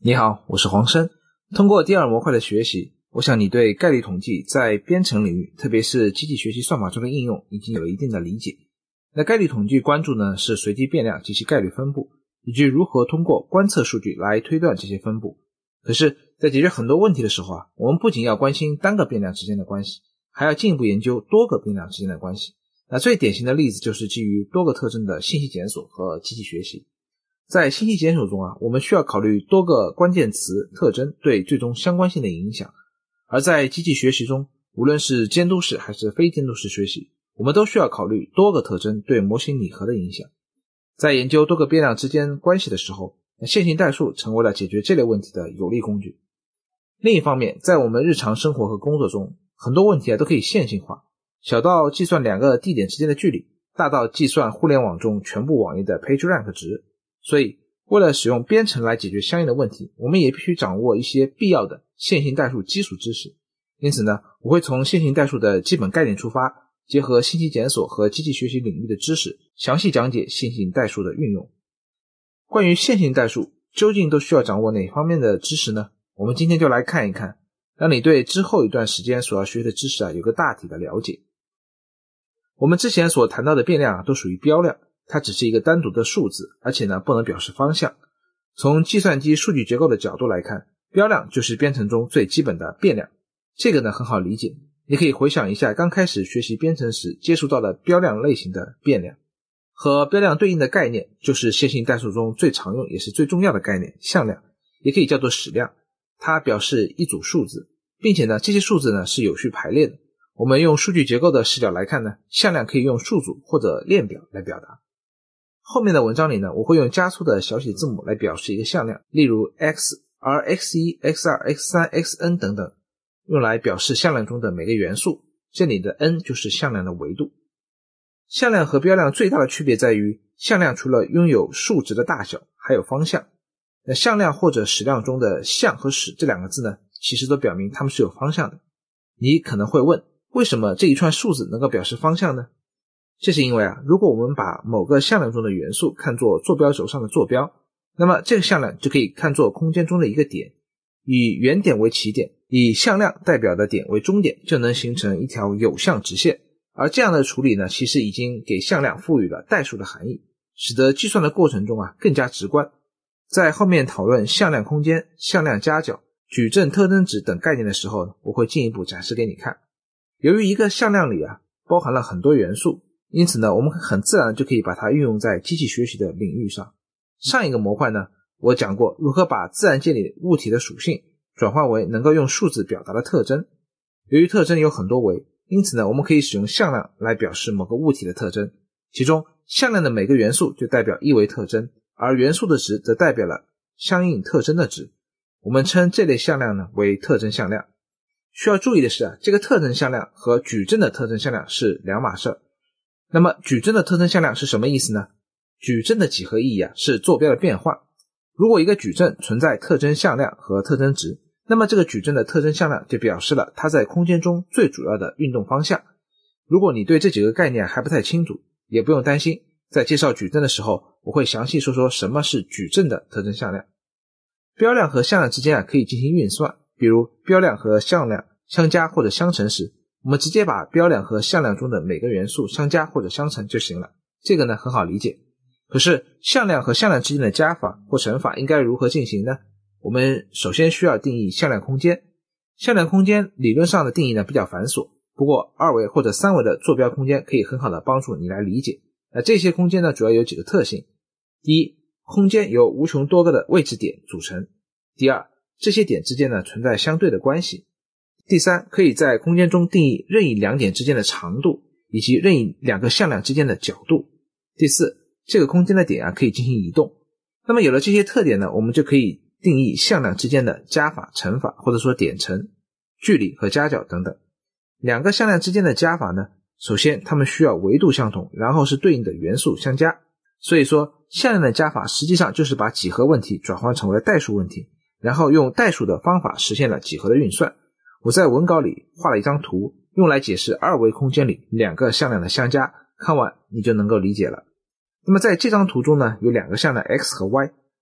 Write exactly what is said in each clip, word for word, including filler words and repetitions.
你好，我是黄生。通过第二模块的学习，我想你对概率统计在编程领域，特别是机器学习算法中的应用已经有了一定的理解。那概率统计关注呢是随机变量及其概率分布，以及如何通过观测数据来推断这些分布。可是在解决很多问题的时候啊，我们不仅要关心单个变量之间的关系，还要进一步研究多个变量之间的关系。那最典型的例子就是基于多个特征的信息检索和机器学习。在信息检索中啊，我们需要考虑多个关键词特征对最终相关性的影响。而在机器学习中，无论是监督式还是非监督式学习，我们都需要考虑多个特征对模型拟合的影响。在研究多个变量之间关系的时候，线性代数成为了解决这类问题的有力工具。另一方面，在我们日常生活和工作中，很多问题啊都可以线性化，小到计算两个地点之间的距离，大到计算互联网中全部网页的 PageRank 值。所以为了使用编程来解决相应的问题，我们也必须掌握一些必要的线性代数基础知识。因此呢，我会从线性代数的基本概念出发，结合信息检索和机器学习领域的知识，详细讲解线性代数的运用。关于线性代数究竟都需要掌握哪方面的知识呢？我们今天就来看一看，让你对之后一段时间所要学的知识啊有个大体的了解。我们之前所谈到的变量啊都属于标量，它只是一个单独的数字，而且呢不能表示方向。从计算机数据结构的角度来看，标量就是编程中最基本的变量。这个呢很好理解，你可以回想一下刚开始学习编程时接触到的标量类型的变量。和标量对应的概念就是线性代数中最常用也是最重要的概念，向量，也可以叫做矢量。它表示一组数字，并且呢这些数字呢是有序排列的。我们用数据结构的视角来看呢，向量可以用数组或者链表来表达。后面的文章里呢，我会用加粗的小写字母来表示一个向量，例如 x、而 x 一、x 二、x 三、xn 等等，用来表示向量中的每个元素，这里的 n 就是向量的维度。向量和标量最大的区别在于，向量除了拥有数值的大小，还有方向。那向量或者矢量中的向和矢这两个字呢，其实都表明它们是有方向的。你可能会问，为什么这一串数字能够表示方向呢？这是因为啊，如果我们把某个向量中的元素看作坐标轴上的坐标，那么这个向量就可以看作空间中的一个点，以原点为起点，以向量代表的点为终点，就能形成一条有向直线。而这样的处理呢，其实已经给向量赋予了代数的含义，使得计算的过程中啊更加直观。在后面讨论向量空间、向量夹角、矩阵特征值等概念的时候呢，我会进一步展示给你看。由于一个向量里啊包含了很多元素，因此呢，我们很自然就可以把它运用在机器学习的领域上。上一个模块呢，我讲过如何把自然界里物体的属性转换为能够用数字表达的特征。由于特征有很多维，因此呢，我们可以使用向量来表示某个物体的特征。其中，向量的每个元素就代表一维特征，而元素的值则代表了相应特征的值。我们称这类向量呢为特征向量。需要注意的是啊，这个特征向量和矩阵的特征向量是两码事。那么矩阵的特征向量是什么意思呢？矩阵的几何意义啊是坐标的变换。如果一个矩阵存在特征向量和特征值，那么这个矩阵的特征向量就表示了它在空间中最主要的运动方向。如果你对这几个概念还不太清楚，也不用担心，在介绍矩阵的时候，我会详细说说什么是矩阵的特征向量。标量和向量之间啊可以进行运算，比如标量和向量相加或者相乘时，我们直接把标量和向量中的每个元素相加或者相乘就行了，这个呢很好理解。可是向量和向量之间的加法或乘法应该如何进行呢？我们首先需要定义向量空间。向量空间理论上的定义呢比较繁琐，不过二维或者三维的坐标空间可以很好的帮助你来理解。那这些空间呢主要有几个特性。第一，空间由无穷多个的位置点组成。第二，这些点之间呢存在相对的关系。第三，可以在空间中定义任意两点之间的长度，以及任意两个向量之间的角度。第四，这个空间的点啊可以进行移动。那么有了这些特点呢，我们就可以定义向量之间的加法、乘法，或者说点乘、距离和夹角等等。两个向量之间的加法呢，首先它们需要维度相同，然后是对应的元素相加。所以说向量的加法实际上就是把几何问题转换成为了代数问题，然后用代数的方法实现了几何的运算。我在文稿里画了一张图，用来解释二维空间里两个向量的相加，看完你就能够理解了。那么在这张图中呢，有两个向量 x 和 y，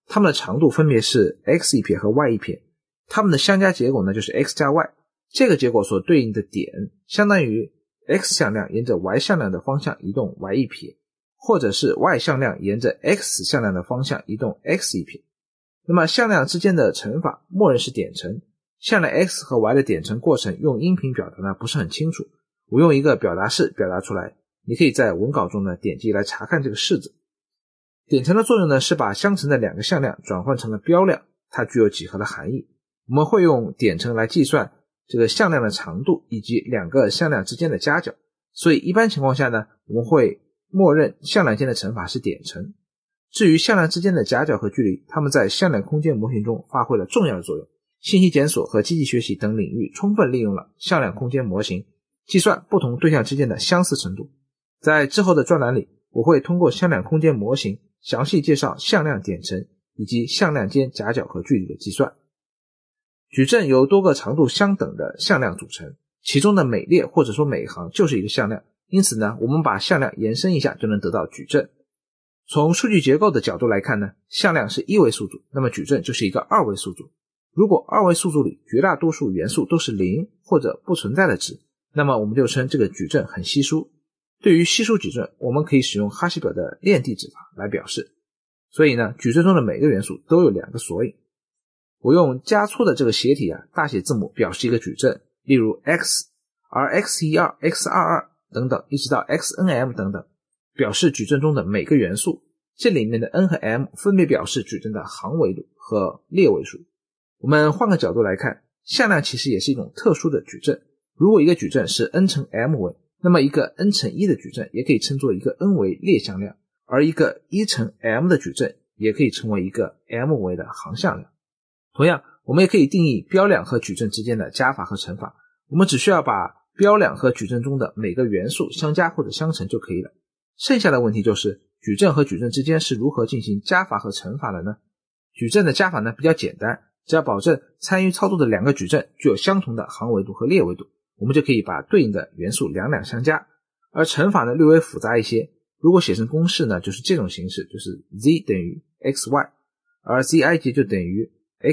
它们的长度分别是 x 一撇和 y 一撇，它们的相加结果呢就是 x 加 y， 这个结果所对应的点相当于 x 向量沿着 y 向量的方向移动 y 一撇，或者是 y 向量沿着 x 向量的方向移动 x 一撇。那么向量之间的乘法默认是点乘，向量 x 和 y 的点乘过程用音频表达呢不是很清楚，我用一个表达式表达出来，你可以在文稿中呢点击来查看这个式子。点乘的作用呢是把相乘的两个向量转换成了标量，它具有几何的含义。我们会用点乘来计算这个向量的长度以及两个向量之间的夹角，所以一般情况下呢，我们会默认向量间的乘法是点乘。至于向量之间的夹角和距离，它们在向量空间模型中发挥了重要的作用。信息检索和机器学习等领域充分利用了向量空间模型，计算不同对象之间的相似程度。在之后的专栏里，我会通过向量空间模型详细介绍向量点乘以及向量间夹角和距离的计算。矩阵由多个长度相等的向量组成，其中的每列或者说每行就是一个向量，因此呢，我们把向量延伸一下就能得到矩阵。从数据结构的角度来看呢，向量是一维数组，那么矩阵就是一个二维数组。如果二维数组里绝大多数元素都是零或者不存在的值，那么我们就称这个矩阵很稀疏。对于稀疏矩阵，我们可以使用哈希表的链地址法来表示。所以呢，矩阵中的每个元素都有两个索引。我用加粗的这个斜体啊，大写字母表示一个矩阵，例如 x， 而 x 一二 x 二二 等等一直到 xnm 等等，表示矩阵中的每个元素。这里面的 n 和 m 分别表示矩阵的行维度和列位数。我们换个角度来看，向量其实也是一种特殊的矩阵。如果一个矩阵是 n 乘 m 维，那么一个 n 乘一的矩阵也可以称作一个 n 维列向量，而一个一乘 m 的矩阵也可以称为一个 m 维的行向量。同样，我们也可以定义标量和矩阵之间的加法和乘法，我们只需要把标量和矩阵中的每个元素相加或者相乘就可以了。剩下的问题就是矩阵和矩阵之间是如何进行加法和乘法的呢？矩阵的加法呢比较简单，只要保证参与操作的两个矩阵具有相同的行维度和列维度，我们就可以把对应的元素两两相加。而乘法呢略微复杂一些，如果写成公式呢就是这种形式，就是 z 等于 xy， 而 zij 就等于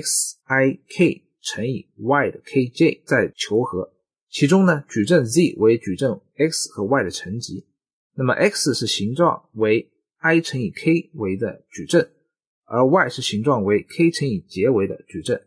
xik 乘以 y 的 kj 再求和，其中呢矩阵 z 为矩阵 x 和 y 的乘积，那么 x 是形状为 i 乘以 k 维的矩阵，而 y 是形状为 k 乘以节维的矩阵。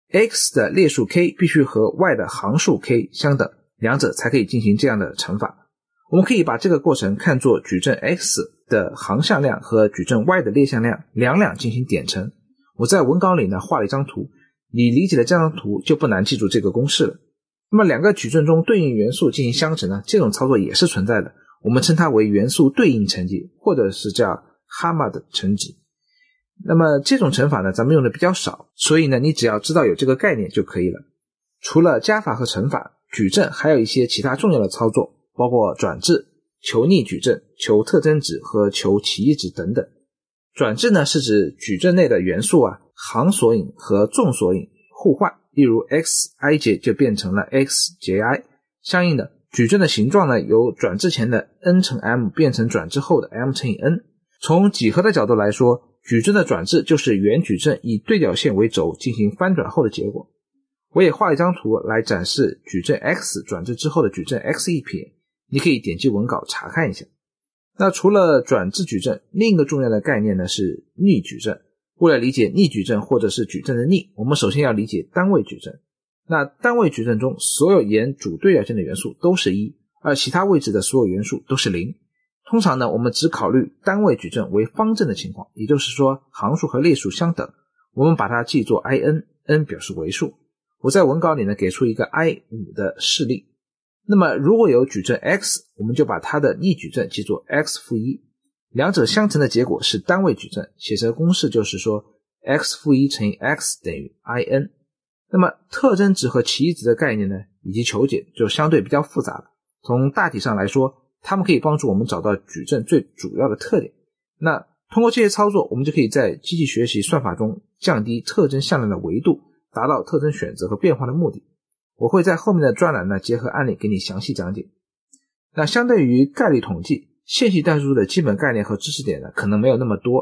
x 的列数 k 必须和 y 的行数 k 相等，两者才可以进行这样的乘法。我们可以把这个过程看作矩阵 x 的行向量和矩阵 y 的列向量两两进行点乘。我在文稿里呢画了一张图，你理解了这张图就不难记住这个公式了。那么两个矩阵中对应元素进行相乘呢，这种操作也是存在的，我们称它为元素对应乘积，或者是叫哈马的乘积。那么这种乘法呢咱们用的比较少，所以呢你只要知道有这个概念就可以了。除了加法和乘法，矩阵还有一些其他重要的操作，包括转置、求逆矩阵、求特征值和求奇异值等等。转置呢是指矩阵内的元素啊行索引和纵索引互换，例如 xij 就变成了 xji， 相应的矩阵的形状呢由转置前的 n 乘 m 变成转置后的 m 乘以 n。 从几何的角度来说，矩阵的转置就是原矩阵以对角线为轴进行翻转后的结果。我也画了一张图来展示矩阵 x 转置之后的矩阵 x 一撇，你可以点击文稿查看一下。那除了转置矩阵，另一个重要的概念呢是逆矩阵。为了理解逆矩阵或者是矩阵的逆，我们首先要理解单位矩阵。那单位矩阵中所有沿主对角线的元素都是一，而其他位置的所有元素都是零。通常呢我们只考虑单位矩阵为方正的情况，也就是说行数和列数相等，我们把它记作 in， n 表示为数。我在文稿里呢给出一个 i 五 的示例。那么如果有矩阵 x， 我们就把它的逆矩阵记作 x 负一， 两者相乘的结果是单位矩阵，写成公式就是说 x 负一 乘以 x 等于 in。 那么特征值和奇异值的概念呢以及求解就相对比较复杂了。从大体上来说，它们可以帮助我们找到矩阵最主要的特点。那通过这些操作，我们就可以在机器学习算法中降低特征向量的维度，达到特征选择和变化的目的。我会在后面的专栏呢结合案例给你详细讲解。那相对于概率统计，线性代数的基本概念和知识点呢可能没有那么多，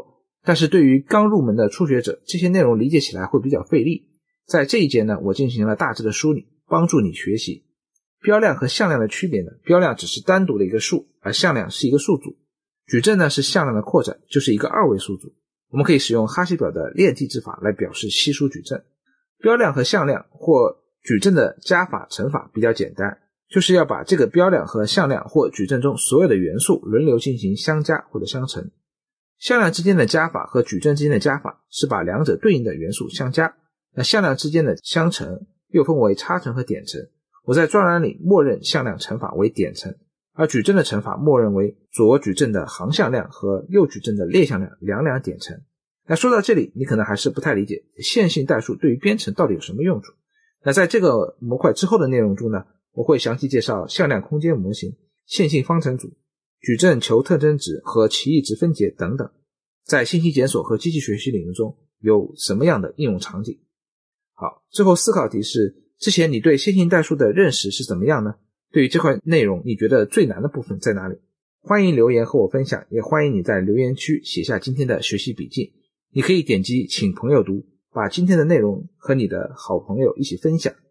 但是对于刚入门的初学者，这些内容理解起来会比较费力。在这一节呢，我进行了大致的梳理，帮助你学习。标量和向量的区别呢，标量只是单独的一个数，而向量是一个数组。矩阵呢是向量的扩展，就是一个二位数组。我们可以使用哈希表的链递质法来表示稀疏矩阵。标量和向量或矩阵的加法乘法比较简单，就是要把这个标量和向量或矩阵中所有的元素轮流进行相加或者相乘。向量之间的加法和矩阵之间的加法是把两者对应的元素相加，那向量之间的相乘又分为差乘和点乘。我在专栏里默认向量乘法为点乘，而矩阵的乘法默认为左矩阵的行向量和右矩阵的列向量两两点乘。那说到这里，你可能还是不太理解线性代数对于编程到底有什么用处。那在这个模块之后的内容中呢，我会详细介绍向量空间模型、线性方程组、矩阵求特征值和奇异值分解等等，在信息检索和机器学习领域中有什么样的应用场景。好，最后思考题是，之前你对线性代数的认识是怎么样呢？对于这块内容，你觉得最难的部分在哪里？欢迎留言和我分享，也欢迎你在留言区写下今天的学习笔记。你可以点击请朋友读，把今天的内容和你的好朋友一起分享。